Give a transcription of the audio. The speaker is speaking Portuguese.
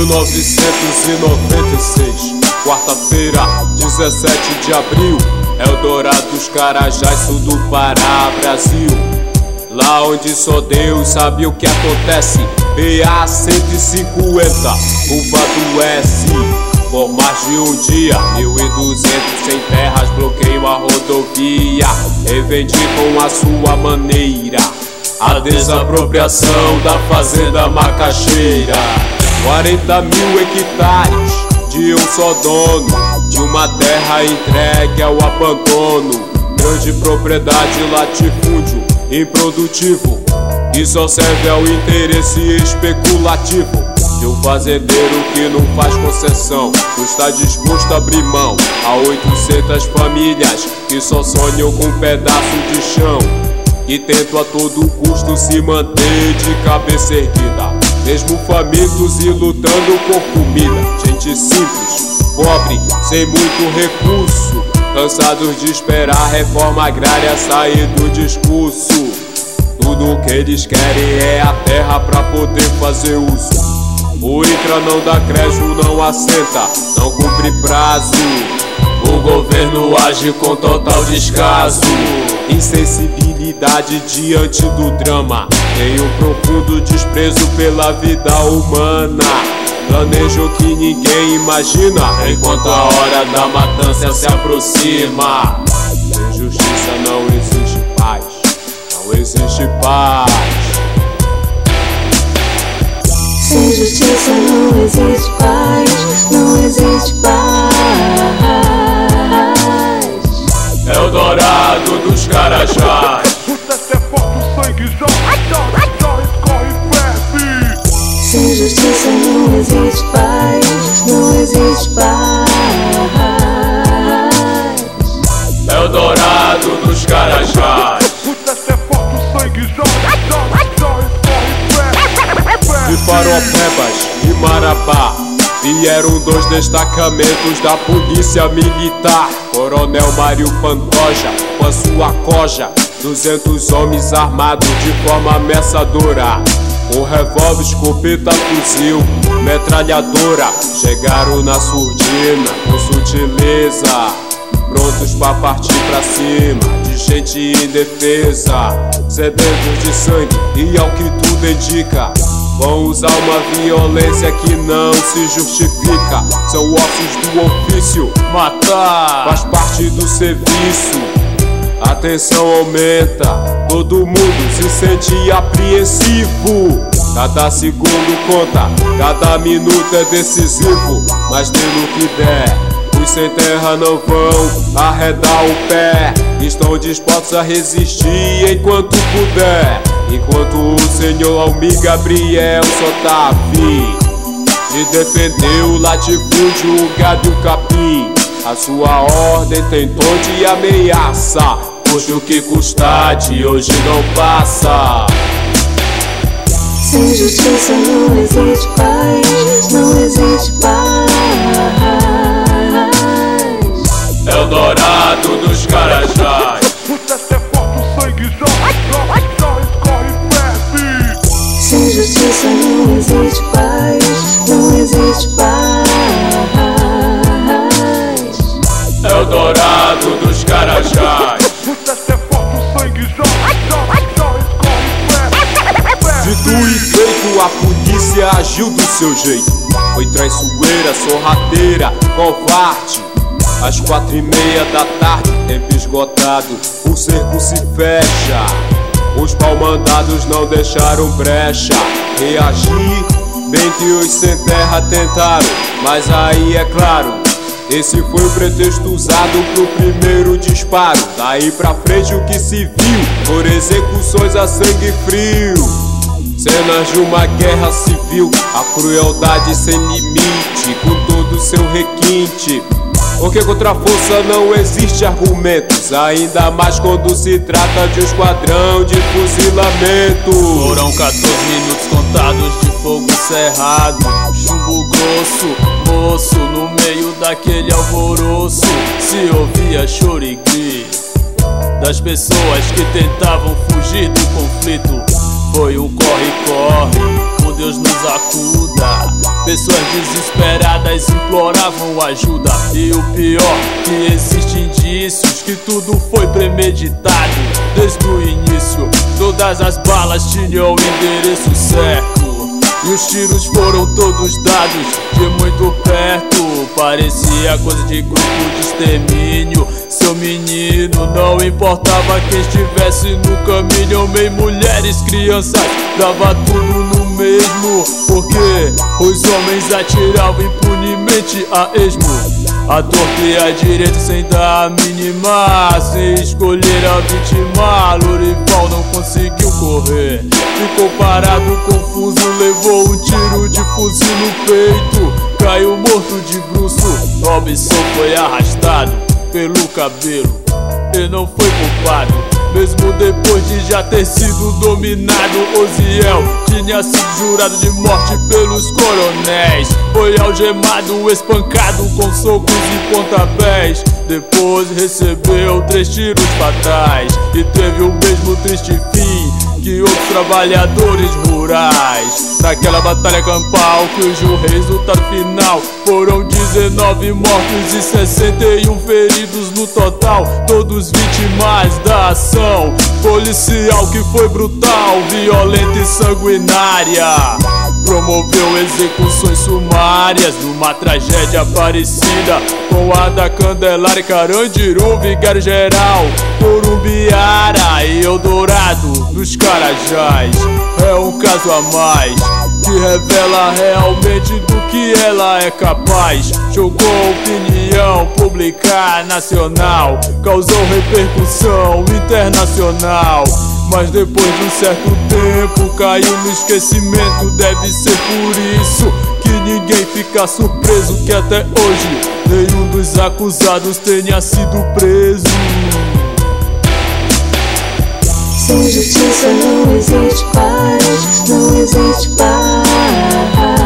1996, quarta-feira, 17 de abril, Eldorado dos Carajás, sul do Pará, Brasil. Lá onde só Deus sabe o que acontece. PA 150, curva do S. Por mais de um dia, 1.200 sem terras bloqueiam a rodovia. Reivindicam a sua maneira a desapropriação da fazenda macaxeira. 40 mil hectares de um só dono, de uma terra entregue ao abandono. Grande propriedade, latifúndio improdutivo, que só serve ao interesse especulativo de um fazendeiro que não faz concessão, não está disposto a abrir mão a 800 famílias que só sonham com um pedaço de chão e tentam a todo custo se manter de cabeça erguida, mesmo famintos e lutando por comida. Gente simples, pobre, sem muito recurso, cansados de esperar a reforma agrária sair do discurso. Tudo o que eles querem é a terra pra poder fazer uso. O INCRA não dá crédito, não assenta, não cumpre prazo. O governo age com total descaso. Insensibilidade diante do drama, tem um profundo desprezo pela vida humana. Planejo que ninguém imagina, enquanto a hora da matança se aproxima. Sem justiça não existe paz, não existe paz. Sem justiça não existe paz, não existe paz. Eldorado dos Carajás. O teto é forte, o sangue já escorre ferve. Sem justiça não existe paz, não existe paz. Eldorado dos Carajás. O teto é forte, o sangue já escorre ferve. De Paropebas e Marabá vieram 2 destacamentos da polícia militar. Coronel Mário Pantoja com a sua coja, 200 homens armados de forma ameaçadora, com revólver, escopeta, fuzil, metralhadora. Chegaram na surdina com sutileza, prontos pra partir pra cima de gente indefesa, sedentos de sangue e ao que tudo indica vão usar uma violência que não se justifica. São ossos do ofício, matar faz parte do serviço. A tensão aumenta, todo mundo se sente apreensivo. Cada segundo conta, cada minuto é decisivo. Mas dê no que der, os sem terra não vão arredar o pé. Estão dispostos a resistir enquanto puder, enquanto o senhor Almir Gabriel só tá afim de defender o latifúndio, o gado e o capim. A sua ordem tem tom de ameaça, custe o que custar, de hoje não passa. Sem justiça não existe paz, não existe paz. Eldorado dos Carajás. O teto é forte, o sangue já escorre ferve. Sem justiça não existe paz, não existe paz. Eldorado dos Carajás. O teto é forte, o sangue já escorre ferve. Dito e feito, a polícia agiu do seu jeito. Foi traiçoeira, sorrateira, covarde. Às 4:30 da tarde, tempo esgotado, o cerco se fecha. Os pau-mandados não deixaram brecha. Reagir, bem que os sem terra tentaram, mas aí é claro, esse foi o pretexto usado pro primeiro disparo. Daí pra frente o que se viu foram execuções a sangue frio. Cenas de uma guerra civil, a crueldade sem limite, com todo o seu requinte. Porque contra a força não existe argumentos, ainda mais quando se trata de um esquadrão de fuzilamento. Foram 14 minutos contados de fogo cerrado, chumbo grosso, moço, no meio daquele alvoroço se ouvia choro e grito das pessoas que tentavam fugir do conflito. Foi um corre-corre, clamando, Deus nos acuda. Pessoas desesperadas imploravam ajuda. E o pior, que existem indícios que tudo foi premeditado. Desde o início, todas as balas tinham o endereço certo. E os tiros foram todos dados de muito perto. Parecia coisa de grupo de extermínio. Seu menino, não importava quem estivesse no caminho. Homem, mulheres, crianças, dava tudo no mesmo. Porque os homens atiravam impunemente a esmo. A torta e a direita sem dar a mínima. Sem escolher a vítima, Lourival não conseguiu correr. Ficou parado, confuso, levou um tiro de fuzil no peito. Caiu morto de bruço, Robson foi arrastado pelo cabelo e não foi culpado. Mesmo depois de já ter sido dominado, Oziel tinha sido jurado de morte pelos coronéis. Foi algemado, espancado com socos e pontapés. Depois recebeu 3 tiros fatais e teve o mesmo triste fim que outros trabalhadores rurais. Naquela batalha campal, cujo resultado final foram 19 mortos e 61 feridos no total, todos vítimas da ação policial que foi brutal, violenta e sanguinária. Promoveu execuções sumárias numa tragédia parecida com a da Candelária, Carandiru, Vigário Geral, Porumbiara e Eldorado dos Carajás. É um caso a mais que revela realmente do que ela é capaz. Chocou a opinião pública nacional, causou repercussão internacional. Mas depois de um certo tempo caiu no esquecimento. Deve ser por isso que ninguém fica surpreso que até hoje nenhum dos acusados tenha sido preso. Sem justiça não existe paz, não existe paz.